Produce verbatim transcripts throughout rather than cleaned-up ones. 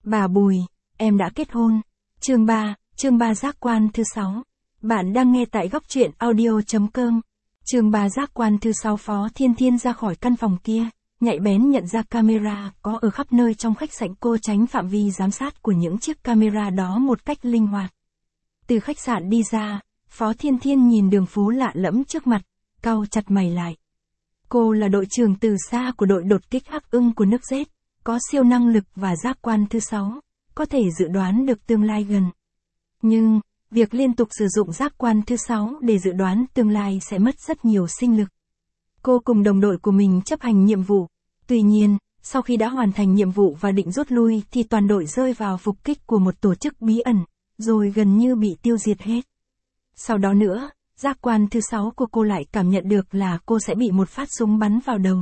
Bà Bùi, em đã kết hôn. Chương ba, chương ba giác quan thứ sáu. Bạn đang nghe tại góc truyện audio chấm com. Chương ba giác quan thứ sáu. Phó Thiên Thiên ra khỏi căn phòng kia, nhạy bén nhận ra camera có ở khắp nơi trong khách sạn. Cô tránh phạm vi giám sát của những chiếc camera đó một cách linh hoạt. Từ khách sạn đi ra, Phó Thiên Thiên nhìn đường phố lạ lẫm trước mặt, cau chặt mày lại. Cô là đội trưởng từ xa của đội đột kích Hắc Ưng của nước Z, có siêu năng lực và giác quan thứ sáu, có thể dự đoán được tương lai gần. Nhưng, việc liên tục sử dụng giác quan thứ sáu để dự đoán tương lai sẽ mất rất nhiều sinh lực. Cô cùng đồng đội của mình chấp hành nhiệm vụ. Tuy nhiên, sau khi đã hoàn thành nhiệm vụ và định rút lui thì toàn đội rơi vào phục kích của một tổ chức bí ẩn, rồi gần như bị tiêu diệt hết. Sau đó nữa, giác quan thứ sáu của cô lại cảm nhận được là cô sẽ bị một phát súng bắn vào đầu.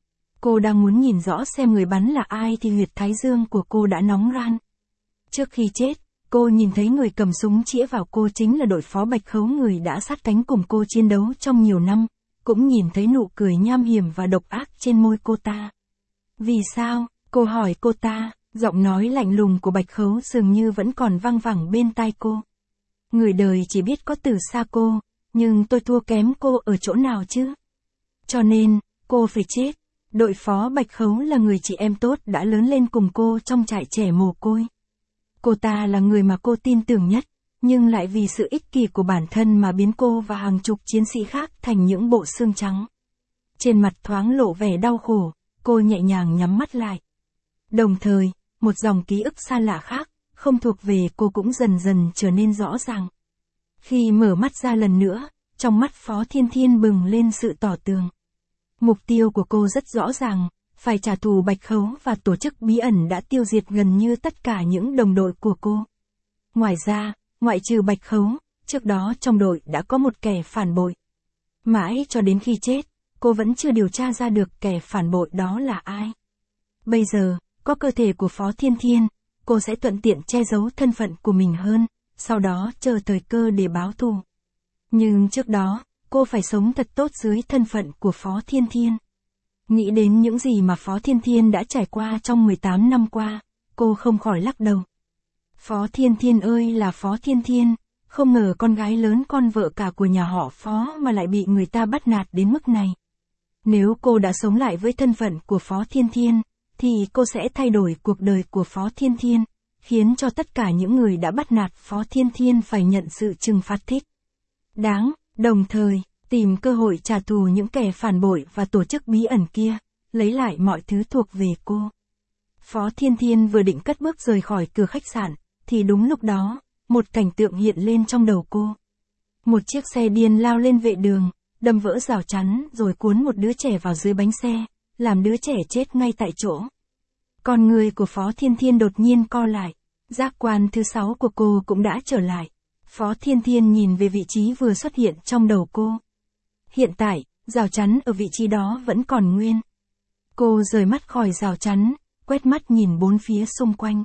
Cô đang muốn nhìn rõ xem người bắn là ai thì huyệt thái dương của cô đã nóng ran. Trước khi chết, cô nhìn thấy người cầm súng chĩa vào cô chính là đội phó Bạch Khấu, người đã sát cánh cùng cô chiến đấu trong nhiều năm, cũng nhìn thấy nụ cười nham hiểm và độc ác trên môi cô ta. Vì sao? Cô hỏi cô ta, giọng nói lạnh lùng của Bạch Khấu dường như vẫn còn văng vẳng bên tai cô. Người đời chỉ biết có từ xa cô, nhưng tôi thua kém cô ở chỗ nào chứ? Cho nên, cô phải chết. Đội phó Bạch Khấu là người chị em tốt đã lớn lên cùng cô trong trại trẻ mồ côi. Cô ta là người mà cô tin tưởng nhất, nhưng lại vì sự ích kỷ của bản thân mà biến cô và hàng chục chiến sĩ khác thành những bộ xương trắng. Trên mặt thoáng lộ vẻ đau khổ, cô nhẹ nhàng nhắm mắt lại. Đồng thời, một dòng ký ức xa lạ khác, không thuộc về cô cũng dần dần trở nên rõ ràng. Khi mở mắt ra lần nữa, trong mắt Phó Thiên Thiên bừng lên sự tỏ tường. Mục tiêu của cô rất rõ ràng, phải trả thù Bạch Khấu và tổ chức bí ẩn đã tiêu diệt gần như tất cả những đồng đội của cô. Ngoài ra, ngoại trừ Bạch Khấu, trước đó trong đội đã có một kẻ phản bội. Mãi cho đến khi chết, cô vẫn chưa điều tra ra được kẻ phản bội đó là ai. Bây giờ, có cơ thể của Phó Thiên Thiên, cô sẽ thuận tiện che giấu thân phận của mình hơn, sau đó chờ thời cơ để báo thù. Nhưng trước đó, cô phải sống thật tốt dưới thân phận của Phó Thiên Thiên. Nghĩ đến những gì mà Phó Thiên Thiên đã trải qua trong mười tám năm qua, cô không khỏi lắc đầu. Phó Thiên Thiên ơi là Phó Thiên Thiên, không ngờ con gái lớn con vợ cả của nhà họ Phó mà lại bị người ta bắt nạt đến mức này. Nếu cô đã sống lại với thân phận của Phó Thiên Thiên, thì cô sẽ thay đổi cuộc đời của Phó Thiên Thiên, khiến cho tất cả những người đã bắt nạt Phó Thiên Thiên phải nhận sự trừng phạt thích đáng, đồng thời, tìm cơ hội trả thù những kẻ phản bội và tổ chức bí ẩn kia, lấy lại mọi thứ thuộc về cô. Phó Thiên Thiên vừa định cất bước rời khỏi cửa khách sạn, thì đúng lúc đó, một cảnh tượng hiện lên trong đầu cô. Một chiếc xe điên lao lên vệ đường, đâm vỡ rào chắn rồi cuốn một đứa trẻ vào dưới bánh xe, làm đứa trẻ chết ngay tại chỗ. Con người của Phó Thiên Thiên đột nhiên co lại, giác quan thứ sáu của cô cũng đã trở lại. Phó Thiên Thiên nhìn về vị trí vừa xuất hiện trong đầu cô. Hiện tại, rào chắn ở vị trí đó vẫn còn nguyên. Cô rời mắt khỏi rào chắn, quét mắt nhìn bốn phía xung quanh.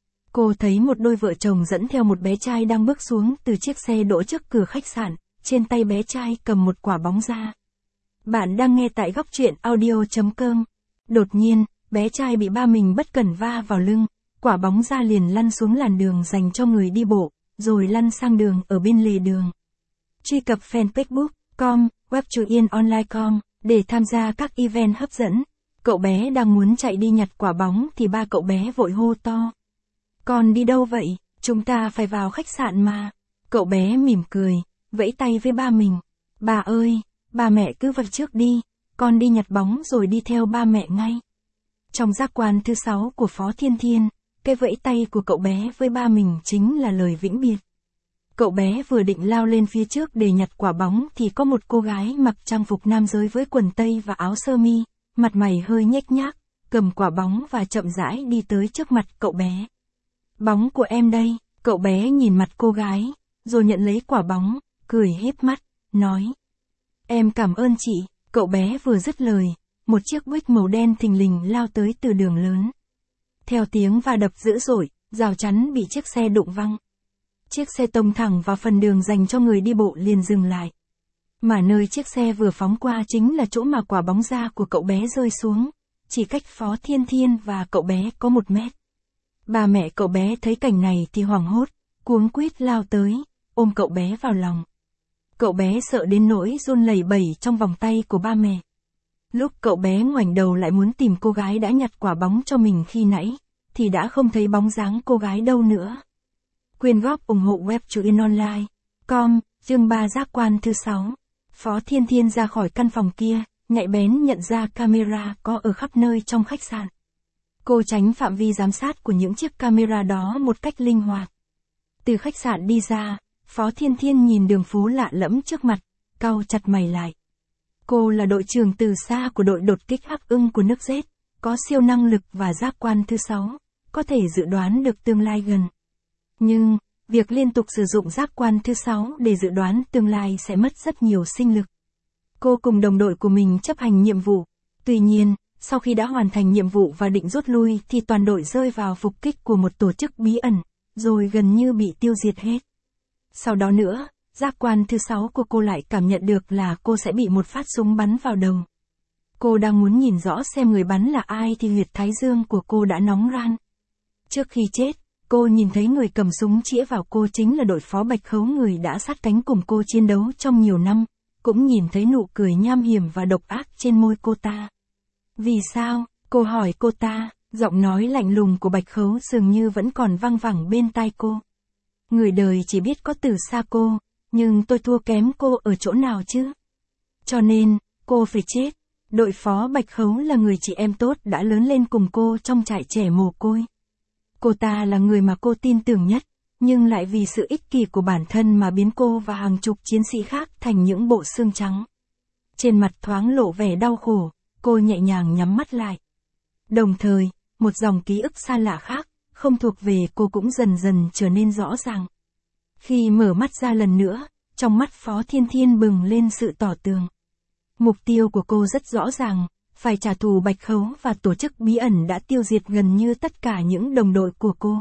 Cô thấy một đôi vợ chồng dẫn theo một bé trai đang bước xuống từ chiếc xe đỗ trước cửa khách sạn, trên tay bé trai cầm một quả bóng da. Bạn đang nghe tại góc truyện audio chấm com. Đột nhiên, bé trai bị ba mình bất cẩn va vào lưng, quả bóng da liền lăn xuống làn đường dành cho người đi bộ, rồi lăn sang đường ở bên lề đường. Truy cập fanpage book chấm com, web truyện online chấm com, để tham gia các event hấp dẫn. Cậu bé đang muốn chạy đi nhặt quả bóng thì ba cậu bé vội hô to. Con đi đâu vậy? Chúng ta phải vào khách sạn mà. Cậu bé mỉm cười, vẫy tay với ba mình. Bà ơi, ba mẹ cứ vào trước đi, con đi nhặt bóng rồi đi theo ba mẹ ngay. Trong giác quan thứ sáu của Phó Thiên Thiên, cái vẫy tay của cậu bé với ba mình chính là lời vĩnh biệt. Cậu bé vừa định lao lên phía trước để nhặt quả bóng thì có một cô gái mặc trang phục nam giới với quần tây và áo sơ mi, mặt mày hơi nhếch nhác, cầm quả bóng và chậm rãi đi tới trước mặt cậu bé. Bóng của em đây, cậu bé nhìn mặt cô gái, rồi nhận lấy quả bóng, cười híp mắt, nói. Em cảm ơn chị. Cậu bé vừa dứt lời, một chiếc buick màu đen thình lình lao tới từ đường lớn. Theo tiếng va đập dữ dội, rào chắn bị chiếc xe đụng văng. Chiếc xe tông thẳng vào phần đường dành cho người đi bộ liền dừng lại. Mà nơi chiếc xe vừa phóng qua chính là chỗ mà quả bóng da của cậu bé rơi xuống, chỉ cách Phó Thiên Thiên và cậu bé có một mét. Ba mẹ cậu bé thấy cảnh này thì hoảng hốt, cuống quýt lao tới, ôm cậu bé vào lòng. Cậu bé sợ đến nỗi run lẩy bẩy trong vòng tay của ba mẹ. Lúc cậu bé ngoảnh đầu lại muốn tìm cô gái đã nhặt quả bóng cho mình khi nãy, thì đã không thấy bóng dáng cô gái đâu nữa. Quyên góp ủng hộ web truyện online chấm com, chương ba giác quan thứ sáu. Phó Thiên Thiên ra khỏi căn phòng kia, nhạy bén nhận ra camera có ở khắp nơi trong khách sạn. Cô tránh phạm vi giám sát của những chiếc camera đó một cách linh hoạt. Từ khách sạn đi ra, Phó Thiên Thiên nhìn đường phố lạ lẫm trước mặt, cau chặt mày lại. Cô là đội trưởng từ xa của đội đột kích hắc ưng của nước Z, có siêu năng lực và giác quan thứ sáu, có thể dự đoán được tương lai gần. Nhưng, việc liên tục sử dụng giác quan thứ sáu để dự đoán tương lai sẽ mất rất nhiều sinh lực. Cô cùng đồng đội của mình chấp hành nhiệm vụ. Tuy nhiên, sau khi đã hoàn thành nhiệm vụ và định rút lui thì toàn đội rơi vào phục kích của một tổ chức bí ẩn, rồi gần như bị tiêu diệt hết. Sau đó nữa, giác quan thứ sáu của cô lại cảm nhận được là cô sẽ bị một phát súng bắn vào đầu. Cô đang muốn nhìn rõ xem người bắn là ai thì huyệt thái dương của cô đã nóng ran. Trước khi chết, cô nhìn thấy người cầm súng chĩa vào cô chính là đội phó Bạch Khấu, người đã sát cánh cùng cô chiến đấu trong nhiều năm, cũng nhìn thấy nụ cười nham hiểm và độc ác trên môi cô ta. Vì sao? Cô hỏi cô ta, giọng nói lạnh lùng của Bạch Khấu dường như vẫn còn văng vẳng bên tai cô. Người đời chỉ biết có từ xa cô, nhưng tôi thua kém cô ở chỗ nào chứ? Cho nên, cô phải chết. Đội phó Bạch Khấu là người chị em tốt đã lớn lên cùng cô trong trại trẻ mồ côi. Cô ta là người mà cô tin tưởng nhất, nhưng lại vì sự ích kỷ của bản thân mà biến cô và hàng chục chiến sĩ khác thành những bộ xương trắng. Trên mặt thoáng lộ vẻ đau khổ, cô nhẹ nhàng nhắm mắt lại. Đồng thời, một dòng ký ức xa lạ khác, không thuộc về cô cũng dần dần trở nên rõ ràng. Khi mở mắt ra lần nữa, trong mắt Phó Thiên Thiên bừng lên sự tỏ tường. Mục tiêu của cô rất rõ ràng, phải trả thù Bạch Khấu và tổ chức bí ẩn đã tiêu diệt gần như tất cả những đồng đội của cô.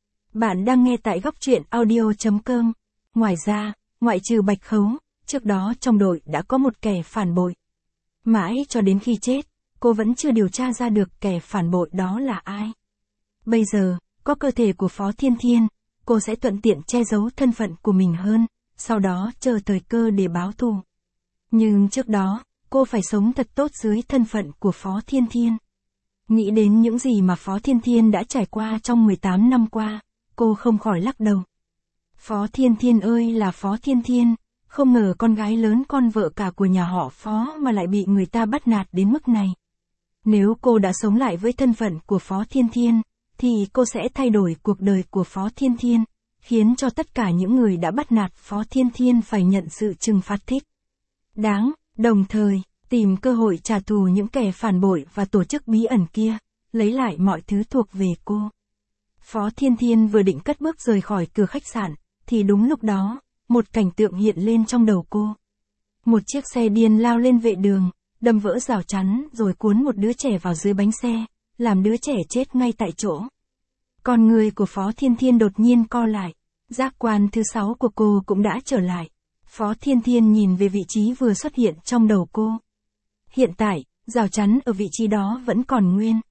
Bạn đang nghe tại góc truyện audio chấm com. Ngoài ra, ngoại trừ Bạch Khấu, trước đó trong đội đã có một kẻ phản bội. Mãi cho đến khi chết, cô vẫn chưa điều tra ra được kẻ phản bội đó là ai. Bây giờ, có cơ thể của Phó Thiên Thiên, cô sẽ thuận tiện che giấu thân phận của mình hơn, sau đó chờ thời cơ để báo thù. Nhưng trước đó, cô phải sống thật tốt dưới thân phận của Phó Thiên Thiên. Nghĩ đến những gì mà Phó Thiên Thiên đã trải qua trong mười tám năm qua, cô không khỏi lắc đầu. Phó Thiên Thiên ơi là Phó Thiên Thiên, không ngờ con gái lớn con vợ cả của nhà họ Phó mà lại bị người ta bắt nạt đến mức này. Nếu cô đã sống lại với thân phận của Phó Thiên Thiên, thì cô sẽ thay đổi cuộc đời của Phó Thiên Thiên, khiến cho tất cả những người đã bắt nạt Phó Thiên Thiên phải nhận sự trừng phạt thích đáng, đồng thời, tìm cơ hội trả thù những kẻ phản bội và tổ chức bí ẩn kia, lấy lại mọi thứ thuộc về cô. Phó Thiên Thiên vừa định cất bước rời khỏi cửa khách sạn, thì đúng lúc đó, một cảnh tượng hiện lên trong đầu cô. Một chiếc xe điên lao lên vệ đường, đâm vỡ rào chắn rồi cuốn một đứa trẻ vào dưới bánh xe, làm đứa trẻ chết ngay tại chỗ. Con người của Phó Thiên Thiên đột nhiên co lại, giác quan thứ sáu của cô cũng đã trở lại. Phó Thiên Thiên nhìn về vị trí vừa xuất hiện trong đầu cô. Hiện tại, rào chắn ở vị trí đó vẫn còn nguyên.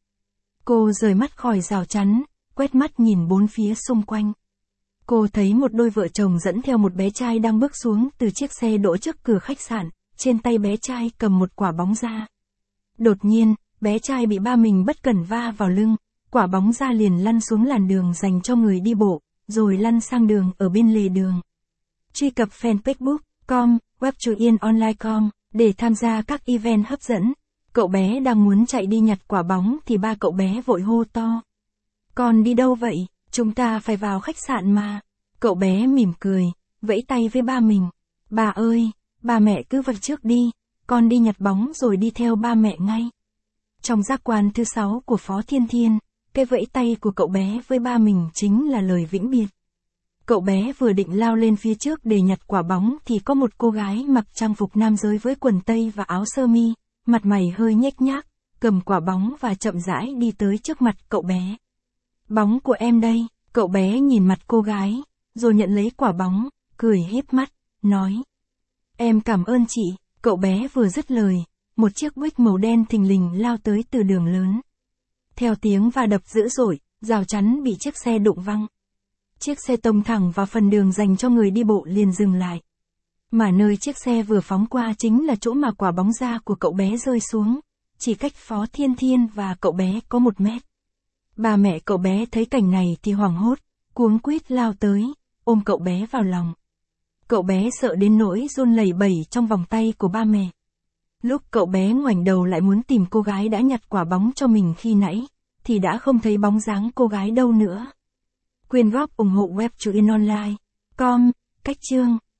Cô rời mắt khỏi rào chắn, quét mắt nhìn bốn phía xung quanh. Cô thấy một đôi vợ chồng dẫn theo một bé trai đang bước xuống từ chiếc xe đỗ trước cửa khách sạn, trên tay bé trai cầm một quả bóng da. Đột nhiên, bé trai bị ba mình bất cẩn va vào lưng, quả bóng da liền lăn xuống làn đường dành cho người đi bộ, rồi lăn sang đường ở bên lề đường. Truy cập fanpage facebook chấm com, web truyện online chấm com, để tham gia các event hấp dẫn. Cậu bé đang muốn chạy đi nhặt quả bóng thì ba cậu bé vội hô to. Con đi đâu vậy? Chúng ta phải vào khách sạn mà. Cậu bé mỉm cười, vẫy tay với ba mình. Bà ơi, ba mẹ cứ vào trước đi, con đi nhặt bóng rồi đi theo ba mẹ ngay. Trong giác quan thứ sáu của Phó Thiên Thiên, cái vẫy tay của cậu bé với ba mình chính là lời vĩnh biệt. Cậu bé vừa định lao lên phía trước để nhặt quả bóng thì có một cô gái mặc trang phục nam giới với quần tây và áo sơ mi, mặt mày hơi nhếch nhác, cầm quả bóng và chậm rãi đi tới trước mặt cậu bé. Bóng của em đây, cậu bé nhìn mặt cô gái, rồi nhận lấy quả bóng, cười híp mắt, nói. Em cảm ơn chị, cậu bé vừa dứt lời, một chiếc Buick màu đen thình lình lao tới từ đường lớn. Theo tiếng va đập dữ dội, rào chắn bị chiếc xe đụng văng. Chiếc xe tông thẳng vào phần đường dành cho người đi bộ liền dừng lại. Mà nơi chiếc xe vừa phóng qua chính là chỗ mà quả bóng da của cậu bé rơi xuống, chỉ cách Phó Thiên Thiên và cậu bé có một mét. Bà mẹ cậu bé thấy cảnh này thì hoảng hốt, cuống quýt lao tới, ôm cậu bé vào lòng. Cậu bé sợ đến nỗi run lẩy bẩy trong vòng tay của ba mẹ. Lúc cậu bé ngoảnh đầu lại muốn tìm cô gái đã nhặt quả bóng cho mình khi nãy, thì đã không thấy bóng dáng cô gái đâu nữa. Quyên góp ủng hộ web truyện online chấm com, cách chương.